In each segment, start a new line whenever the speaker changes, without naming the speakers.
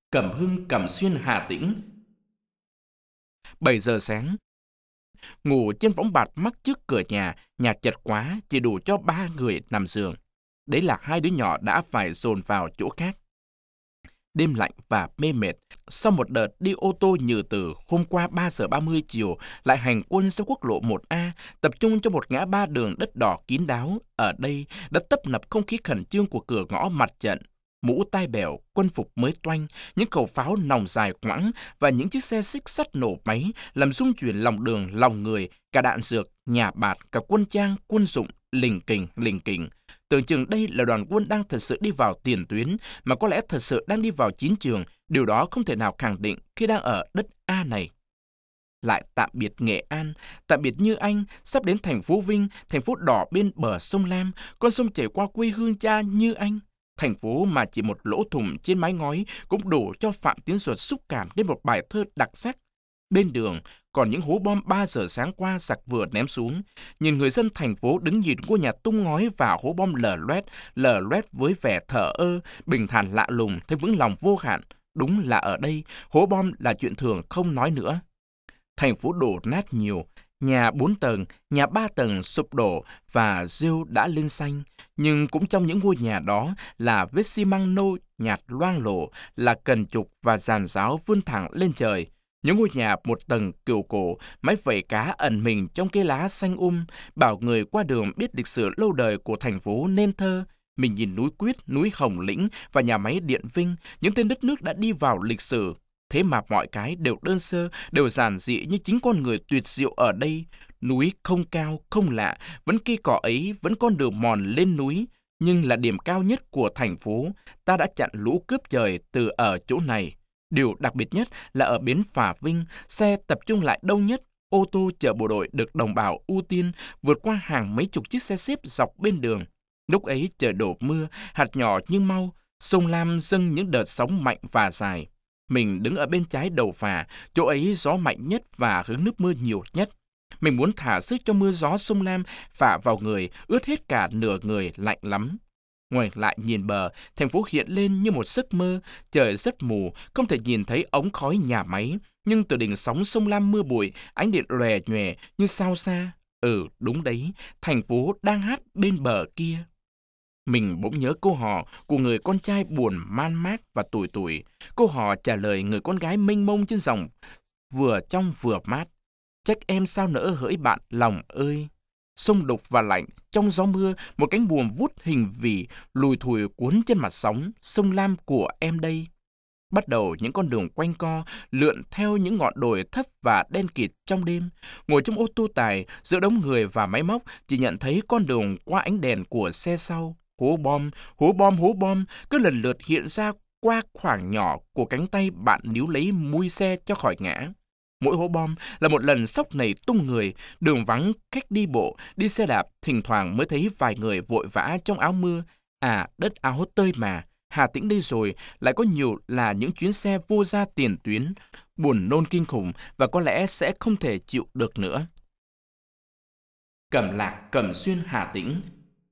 Cẩm Hưng, Cẩm Xuyên, Hà Tĩnh. 7 giờ sáng, ngủ trên võng bạt mắc trước cửa nhà chật quá, chỉ đủ cho 3 người nằm giường. Đấy là 2 đứa nhỏ đã phải dồn vào chỗ khác. Đêm lạnh và mê mệt, sau một đợt đi ô tô nhừ từ, hôm qua 3 giờ 30 chiều, lại hành quân sau quốc lộ 1A, tập trung cho một ngã ba đường đất đỏ kín đáo. Ở đây đã tấp nập không khí khẩn trương của cửa ngõ mặt trận. Mũ tai bèo, quân phục mới toanh, những khẩu pháo nòng dài quãng và những chiếc xe xích sắt nổ máy làm rung chuyển lòng đường, lòng người, cả đạn dược, nhà bạt, cả quân trang, quân dụng, lình kình. Tưởng chừng đây là đoàn quân đang thật sự đi vào tiền tuyến, mà có lẽ thật sự đang đi vào chiến trường. Điều đó không thể nào khẳng định khi đang ở đất A này. Lại tạm biệt Nghệ An, tạm biệt Như Anh, sắp đến thành phố Vinh, thành phố đỏ bên bờ sông Lam, con sông chảy qua quê hương cha Như Anh. Thành phố mà chỉ một lỗ thủng trên mái ngói cũng đủ cho Phạm Tiến Duật xúc cảm đến một bài thơ đặc sắc. Bên đường còn những hố bom 3 giờ sáng qua giặc vừa ném xuống. Nhìn người dân thành phố đứng nhìn ngôi nhà tung ngói và hố bom lở loét với vẻ thờ ơ, bình thản lạ lùng, thấy vững lòng vô hạn. Đúng là ở đây, hố bom là chuyện thường không nói nữa. Thành phố đổ nát nhiều, nhà 4 tầng, nhà 3 tầng sụp đổ và rêu đã lên xanh. Nhưng cũng trong những ngôi nhà đó là vết xi măng nâu nhạt loang lổ, là cần trục và giàn giáo vươn thẳng lên trời. Những ngôi nhà một tầng kiểu cổ, mái vẩy cá ẩn mình trong cây lá xanh bảo người qua đường biết lịch sử lâu đời của thành phố nên thơ. Mình nhìn núi Quyết, núi Hồng Lĩnh và nhà máy Điện Vinh, những tên đất nước đã đi vào lịch sử. Thế mà mọi cái đều đơn sơ, đều giản dị như chính con người tuyệt diệu ở đây. Núi không cao, không lạ, vẫn cây cỏ ấy, vẫn con đường mòn lên núi. Nhưng là điểm cao nhất của thành phố, ta đã chặn lũ cướp trời từ ở chỗ này. Điều đặc biệt nhất là ở bến Phà Vinh, xe tập trung lại đông nhất. Ô tô chở bộ đội được đồng bào ưu tiên vượt qua hàng mấy chục chiếc xe xếp dọc bên đường. Lúc ấy trời đổ mưa, hạt nhỏ nhưng mau, sông Lam dâng những đợt sóng mạnh và dài. Mình đứng ở bên trái đầu phà, chỗ ấy gió mạnh nhất và hứng nước mưa nhiều nhất. Mình muốn thả sức cho mưa gió sông Lam phả vào người, ướt hết cả nửa người, lạnh lắm. Ngoảnh lại nhìn bờ, thành phố hiện lên như một giấc mơ, trời rất mù, không thể nhìn thấy ống khói nhà máy, nhưng từ đỉnh sóng sông Lam mưa bụi, ánh điện lòe nhòe như sao xa. Đúng đấy, thành phố đang hát bên bờ kia. Mình bỗng nhớ câu hò của người con trai buồn man mác và tủi tủi. Câu hò trả lời người con gái mênh mông trên dòng vừa trong vừa mát. Trách em sao nỡ hỡi bạn lòng ơi. Sông đục và lạnh, trong gió mưa, một cánh buồm vút hình vỉ, lùi thủi cuốn trên mặt sóng, sông Lam của em đây. Bắt đầu những con đường quanh co, lượn theo những ngọn đồi thấp và đen kịt trong đêm. Ngồi trong ô tô tải, giữa đống người và máy móc, chỉ nhận thấy con đường qua ánh đèn của xe sau. Hố bom, cứ lần lượt hiện ra qua khoảng nhỏ của cánh tay bạn níu lấy mui xe cho khỏi ngã. Mỗi hố bom là một lần sóc nảy tung người, đường vắng, khách đi bộ, đi xe đạp, thỉnh thoảng mới thấy vài người vội vã trong áo mưa. Đất áo tơi mà, Hà Tĩnh đây rồi, lại có nhiều là những chuyến xe vô ra tiền tuyến, buồn nôn kinh khủng và có lẽ sẽ không thể chịu được nữa. Cẩm Lạc, Cẩm Xuyên, Hà Tĩnh.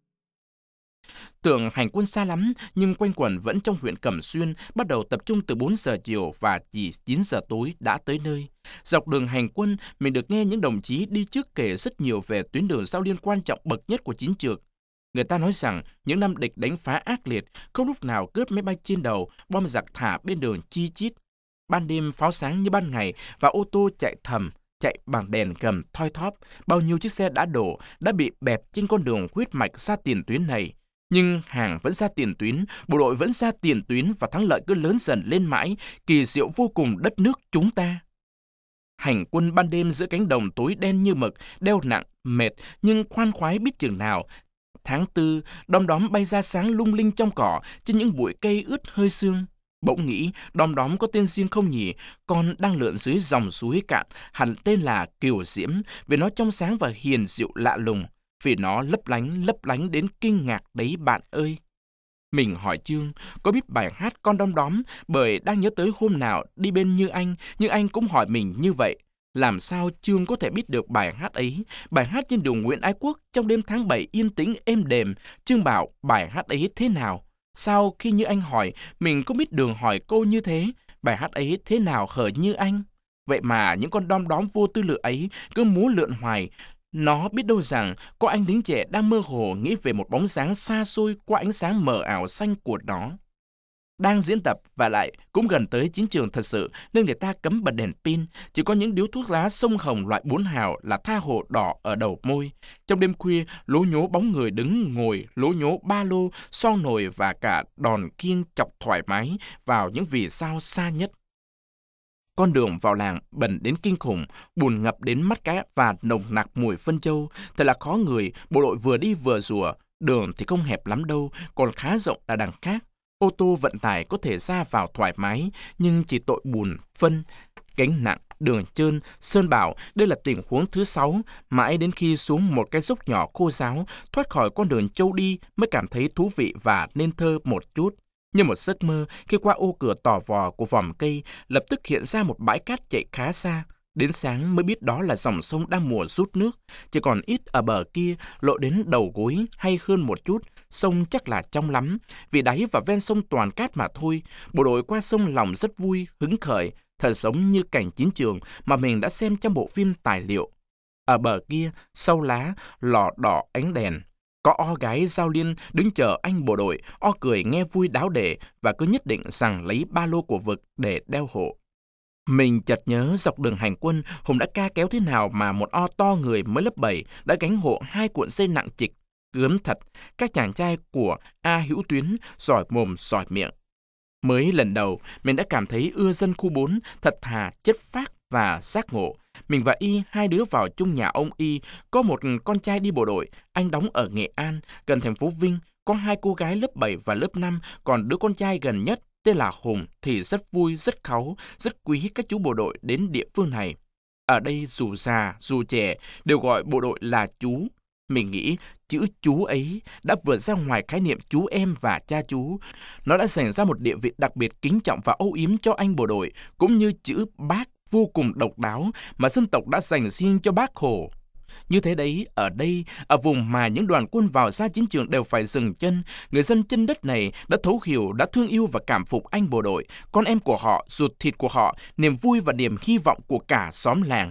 Tưởng hành quân xa lắm, nhưng quanh quẩn vẫn trong huyện Cẩm Xuyên, bắt đầu tập trung từ 4 giờ chiều và chỉ 9 giờ tối đã tới nơi. Dọc đường hành quân, mình được nghe những đồng chí đi trước kể rất nhiều về tuyến đường giao liên quan trọng bậc nhất của chiến trường. Người ta nói rằng những năm địch đánh phá ác liệt, không lúc nào cướp máy bay trên đầu, bom giặc thả bên đường chi chít. Ban đêm pháo sáng như ban ngày và ô tô chạy thầm, chạy bằng đèn gầm thoi thóp. Bao nhiêu chiếc xe đã đổ, đã bị bẹp trên con đường huyết mạch ra tiền tuyến này. Nhưng hàng vẫn ra tiền tuyến, bộ đội vẫn ra tiền tuyến và thắng lợi cứ lớn dần lên mãi, kỳ diệu vô cùng đất nước chúng ta. Hành quân ban đêm giữa cánh đồng tối đen như mực, đeo nặng, mệt, nhưng khoan khoái biết chừng nào. Tháng 4, đom đóm bay ra sáng lung linh trong cỏ, trên những bụi cây ướt hơi sương. Bỗng nghĩ, đom đóm có tên riêng không nhỉ? Con đang lượn dưới dòng suối cạn, hẳn tên là Kiều Diễm, vì nó trong sáng và hiền dịu lạ lùng. Vì nó lấp lánh đến kinh ngạc đấy bạn ơi. Mình hỏi Chương, có biết bài hát Con đom đóm, bởi đang nhớ tới hôm nào đi bên Như Anh cũng hỏi mình như vậy. Làm sao Chương có thể biết được bài hát ấy? Bài hát trên đường Nguyễn Ái Quốc trong đêm tháng 7 yên tĩnh êm đềm. Chương bảo bài hát ấy thế nào? Sao khi Như Anh hỏi, mình không biết đường hỏi cô như thế? Bài hát ấy thế nào hở như anh? Vậy mà những con đom đóm vô tư lự ấy cứ múa lượn hoài. Nó biết đâu rằng có anh lính trẻ đang mơ hồ nghĩ về một bóng dáng xa xôi qua ánh sáng mờ ảo xanh của nó. Đang diễn tập và lại cũng gần tới chiến trường thật sự nên người ta cấm bật đèn pin, chỉ có những điếu thuốc lá sông hồng loại 4 hào là tha hồ đỏ ở đầu môi. Trong đêm khuya, lố nhố bóng người đứng ngồi, lố nhố ba lô, son nồi và cả đòn kiêng chọc thoải mái vào những vì sao xa nhất. Con đường vào làng bẩn đến kinh khủng, bùn ngập đến mắt cá và nồng nặc mùi phân trâu. Thật là khó người, bộ đội vừa đi vừa rủa. Đường thì không hẹp lắm đâu, còn khá rộng là đằng khác. Ô tô vận tải có thể ra vào thoải mái, nhưng chỉ tội bùn, phân, gánh nặng, đường trơn, Sơn bảo đây là tình huống thứ 6, mãi đến khi xuống một cái dốc nhỏ khô ráo, thoát khỏi con đường trâu đi mới cảm thấy thú vị và nên thơ một chút. Như một giấc mơ, khi qua ô cửa tò vò của vòm cây, lập tức hiện ra một bãi cát chạy khá xa. Đến sáng mới biết đó là dòng sông đang mùa rút nước, chỉ còn ít ở bờ kia, lộ đến đầu gối hay hơn một chút. Sông chắc là trong lắm, vì đáy và ven sông toàn cát mà thôi. Bộ đội qua sông lòng rất vui, hứng khởi, thật giống như cảnh chiến trường mà mình đã xem trong bộ phim tài liệu. Ở bờ kia, sau lá, lò đỏ ánh đèn. Có o gái giao liên đứng chờ anh bộ đội, o cười nghe vui đáo để và cứ nhất định rằng lấy ba lô của vực để đeo hộ. Mình chợt nhớ dọc đường hành quân, Hùng đã ca kéo thế nào mà một o to người mới lớp 7 đã gánh hộ 2 cuộn dây nặng trịch. Gớm thật, các chàng trai của A Hữu Tuyến giỏi mồm giỏi miệng. Mới lần đầu, mình đã cảm thấy ưa dân khu 4, thật thà, chất phác và giác ngộ. Mình và Y, hai đứa vào chung nhà ông Y, có một con trai đi bộ đội, anh đóng ở Nghệ An, gần thành phố Vinh, có 2 cô gái lớp 7 và lớp 5, còn đứa con trai gần nhất, tên là Hùng, thì rất vui, rất kháu, rất quý các chú bộ đội đến địa phương này. Ở đây dù già, dù trẻ, đều gọi bộ đội là chú. Mình nghĩ chữ chú ấy đã vượt ra ngoài khái niệm chú em và cha chú. Nó đã dành ra một địa vị đặc biệt kính trọng và âu yếm cho anh bộ đội, cũng như chữ bác vô cùng độc đáo mà dân tộc đã dành riêng cho Bác Hồ. Như thế đấy, ở đây, ở vùng mà những đoàn quân vào ra chiến trường đều phải dừng chân, người dân chân đất này đã thấu hiểu, đã thương yêu và cảm phục anh bộ đội, con em của họ, ruột thịt của họ, niềm vui và niềm hy vọng của cả xóm làng.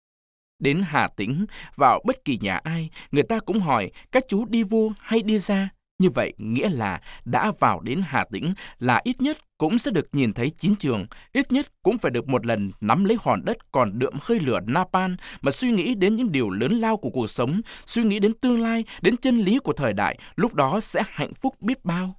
Đến Hà Tĩnh, vào bất kỳ nhà ai, người ta cũng hỏi các chú đi vô hay đi ra. Như vậy nghĩa là đã vào đến Hà Tĩnh là ít nhất cũng sẽ được nhìn thấy chiến trường, ít nhất cũng phải được một lần nắm lấy hòn đất còn đượm hơi lửa napalm mà suy nghĩ đến những điều lớn lao của cuộc sống, suy nghĩ đến tương lai, đến chân lý của thời đại, lúc đó sẽ hạnh phúc biết bao.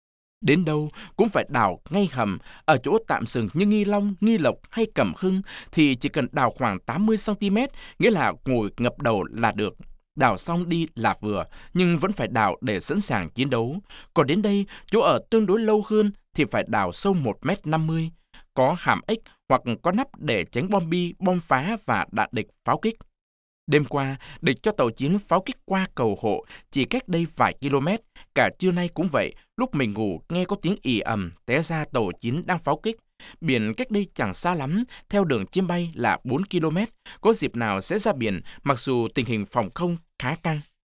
Đến đâu cũng phải đào ngay hầm, ở chỗ tạm dừng như Nghi Long, Nghi Lộc hay Cẩm Hưng thì chỉ cần đào khoảng 80 cm, nghĩa là ngồi ngập đầu là được. Đào xong đi là vừa, nhưng vẫn phải đào để sẵn sàng chiến đấu. Còn đến đây, chỗ ở tương đối lâu hơn thì phải đào sâu 1,50 m, có hàm ếch hoặc có nắp để tránh bom bi, bom phá và đạn địch pháo kích. Đêm qua, địch cho tàu chiến pháo kích qua cầu Hộ, chỉ cách đây vài km. Cả trưa nay cũng vậy, lúc mình ngủ nghe có tiếng ì ầm, té ra tàu chiến đang pháo kích. Biển cách đây chẳng xa lắm, theo đường chim bay là 4 km. Có dịp nào sẽ ra biển, mặc dù tình hình phòng không khá căng.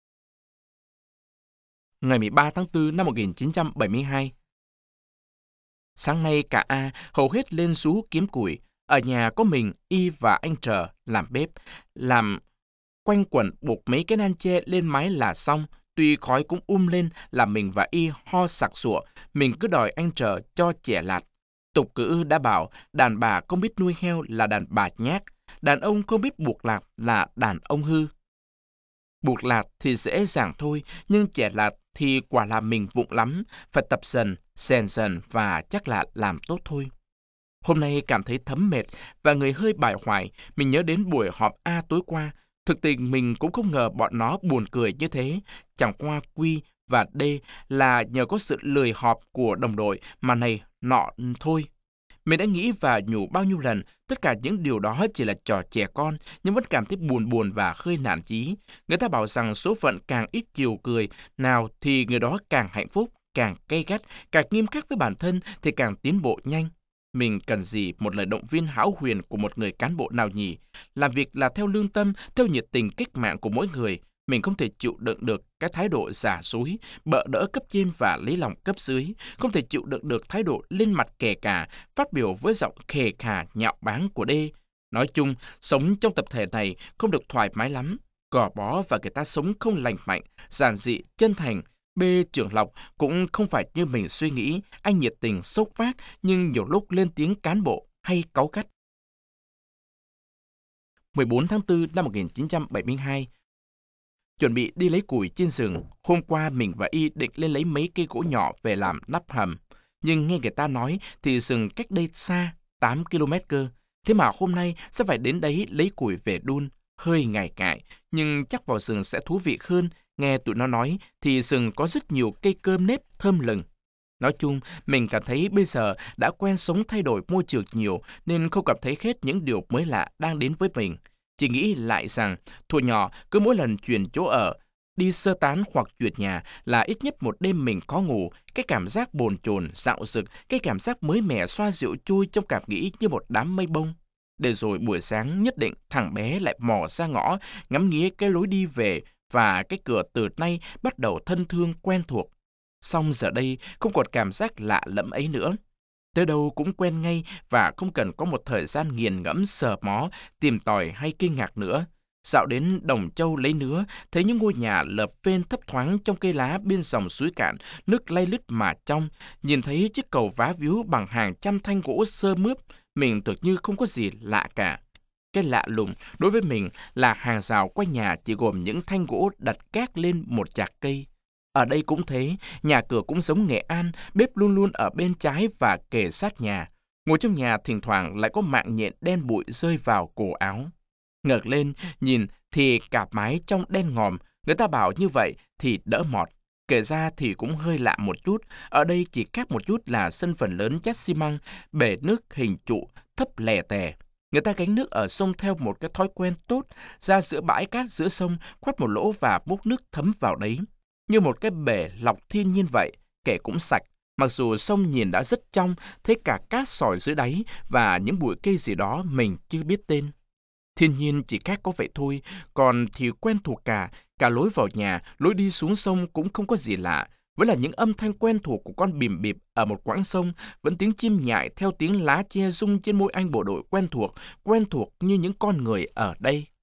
Ngày 13 tháng 4 năm 1972. Sáng nay cả A hầu hết lên sú kiếm củi. Ở nhà có mình, Y và anh Trờ làm bếp, làm quanh quẩn buộc mấy cái nan tre lên mái là xong. Tuy khói cũng lên là mình và Y ho sặc sụa, mình cứ đòi anh Trờ cho chẻ lạt. Tục ngữ đã bảo đàn bà không biết nuôi heo là đàn bà nhác, đàn ông không biết buộc lạc là đàn ông hư. Buộc lạt thì dễ dàng thôi, nhưng chẻ lạt thì quả là mình vụng lắm, phải tập dần, rèn dần và chắc là làm tốt thôi. Hôm nay cảm thấy thấm mệt và người hơi bại hoại, mình nhớ đến buổi họp A tối qua. Thực tình mình cũng không ngờ bọn nó buồn cười như thế. Chẳng qua Quy và D là nhờ có sự lười họp của đồng đội mà này nọ thôi. Mình đã nghĩ và nhủ bao nhiêu lần, tất cả những điều đó chỉ là trò trẻ con, nhưng vẫn cảm thấy buồn và hơi nản chí. Người ta bảo rằng số phận càng ít chiều cười, nào thì người đó càng hạnh phúc, càng gay gắt, càng nghiêm khắc với bản thân thì càng tiến bộ nhanh. Mình cần gì một lời động viên hão huyền của một người cán bộ nào nhỉ? Làm việc là theo lương tâm, theo nhiệt tình cách mạng của mỗi người. Mình không thể chịu đựng được cái thái độ giả dối, bợ đỡ cấp trên và lấy lòng cấp dưới, không thể chịu đựng được thái độ lên mặt kề cả, phát biểu với giọng khề khà nhạo báng của D. Nói chung, sống trong tập thể này không được thoải mái lắm, gò bó và người ta sống không lành mạnh, giản dị, chân thành. B. Trưởng Lộc cũng không phải như mình suy nghĩ, anh nhiệt tình, sốc vác, nhưng nhiều lúc lên tiếng cán bộ hay cáu gắt. 14 tháng 4 năm 1972, chuẩn bị đi lấy củi trên rừng. Hôm qua mình và Y định lên lấy mấy cây gỗ nhỏ về làm nắp hầm. Nhưng nghe người ta nói thì rừng cách đây xa, 8 km cơ. Thế mà hôm nay sẽ phải đến đấy lấy củi về đun. Hơi ngại ngại, nhưng chắc vào rừng sẽ thú vị hơn. Nghe tụi nó nói thì rừng có rất nhiều cây cơm nếp thơm lừng. Nói chung, mình cảm thấy bây giờ đã quen sống thay đổi môi trường nhiều nên không cảm thấy hết những điều mới lạ đang đến với mình. Chỉ nghĩ lại rằng, thuở nhỏ cứ mỗi lần chuyển chỗ ở, đi sơ tán hoặc chuyển nhà là ít nhất một đêm mình có ngủ, cái cảm giác bồn chồn, dạo dực, cái cảm giác mới mẻ xoa dịu chui trong cảm nghĩ như một đám mây bông. Để rồi buổi sáng nhất định thằng bé lại mò ra ngõ, ngắm nghía cái lối đi về và cái cửa từ nay bắt đầu thân thương quen thuộc. Xong giờ đây không còn cảm giác lạ lẫm ấy nữa. Tới đâu cũng quen ngay và không cần có một thời gian nghiền ngẫm sờ mó, tìm tòi hay kinh ngạc nữa. Dạo đến Đồng Châu lấy nứa, thấy những ngôi nhà lợp phên thấp thoáng trong cây lá bên dòng suối cạn, nước lay lứt mà trong, nhìn thấy chiếc cầu vá víu bằng hàng trăm thanh gỗ sơ mướp, mình tưởng như không có gì lạ cả. Cái lạ lùng đối với mình là hàng rào quanh nhà chỉ gồm những thanh gỗ đặt gác lên một chạc cây. Ở đây cũng thế, nhà cửa cũng giống Nghệ An, bếp luôn luôn ở bên trái và kề sát nhà. Ngồi trong nhà thỉnh thoảng lại có mạng nhện đen bụi rơi vào cổ áo. Ngẩng lên, nhìn thì cả mái trong đen ngòm, người ta bảo như vậy thì đỡ mọt. Kể ra thì cũng hơi lạ một chút, ở đây chỉ khác một chút là sân phần lớn chát xi măng, bể nước hình trụ, thấp lè tè. Người ta gánh nước ở sông theo một cái thói quen tốt, ra giữa bãi cát giữa sông, khoét một lỗ và múc nước thấm vào đấy. Như một cái bể lọc thiên nhiên vậy, kể cũng sạch. Mặc dù sông nhìn đã rất trong, thấy cả cát sỏi dưới đáy và những bụi cây gì đó mình chưa biết tên. Thiên nhiên chỉ khác có vậy thôi, còn thì quen thuộc cả lối vào nhà, lối đi xuống sông cũng không có gì lạ. Vẫn là những âm thanh quen thuộc của con bìm bịp ở một quãng sông, vẫn tiếng chim nhại theo tiếng lá che rung trên môi anh bộ đội quen thuộc như những con người ở đây.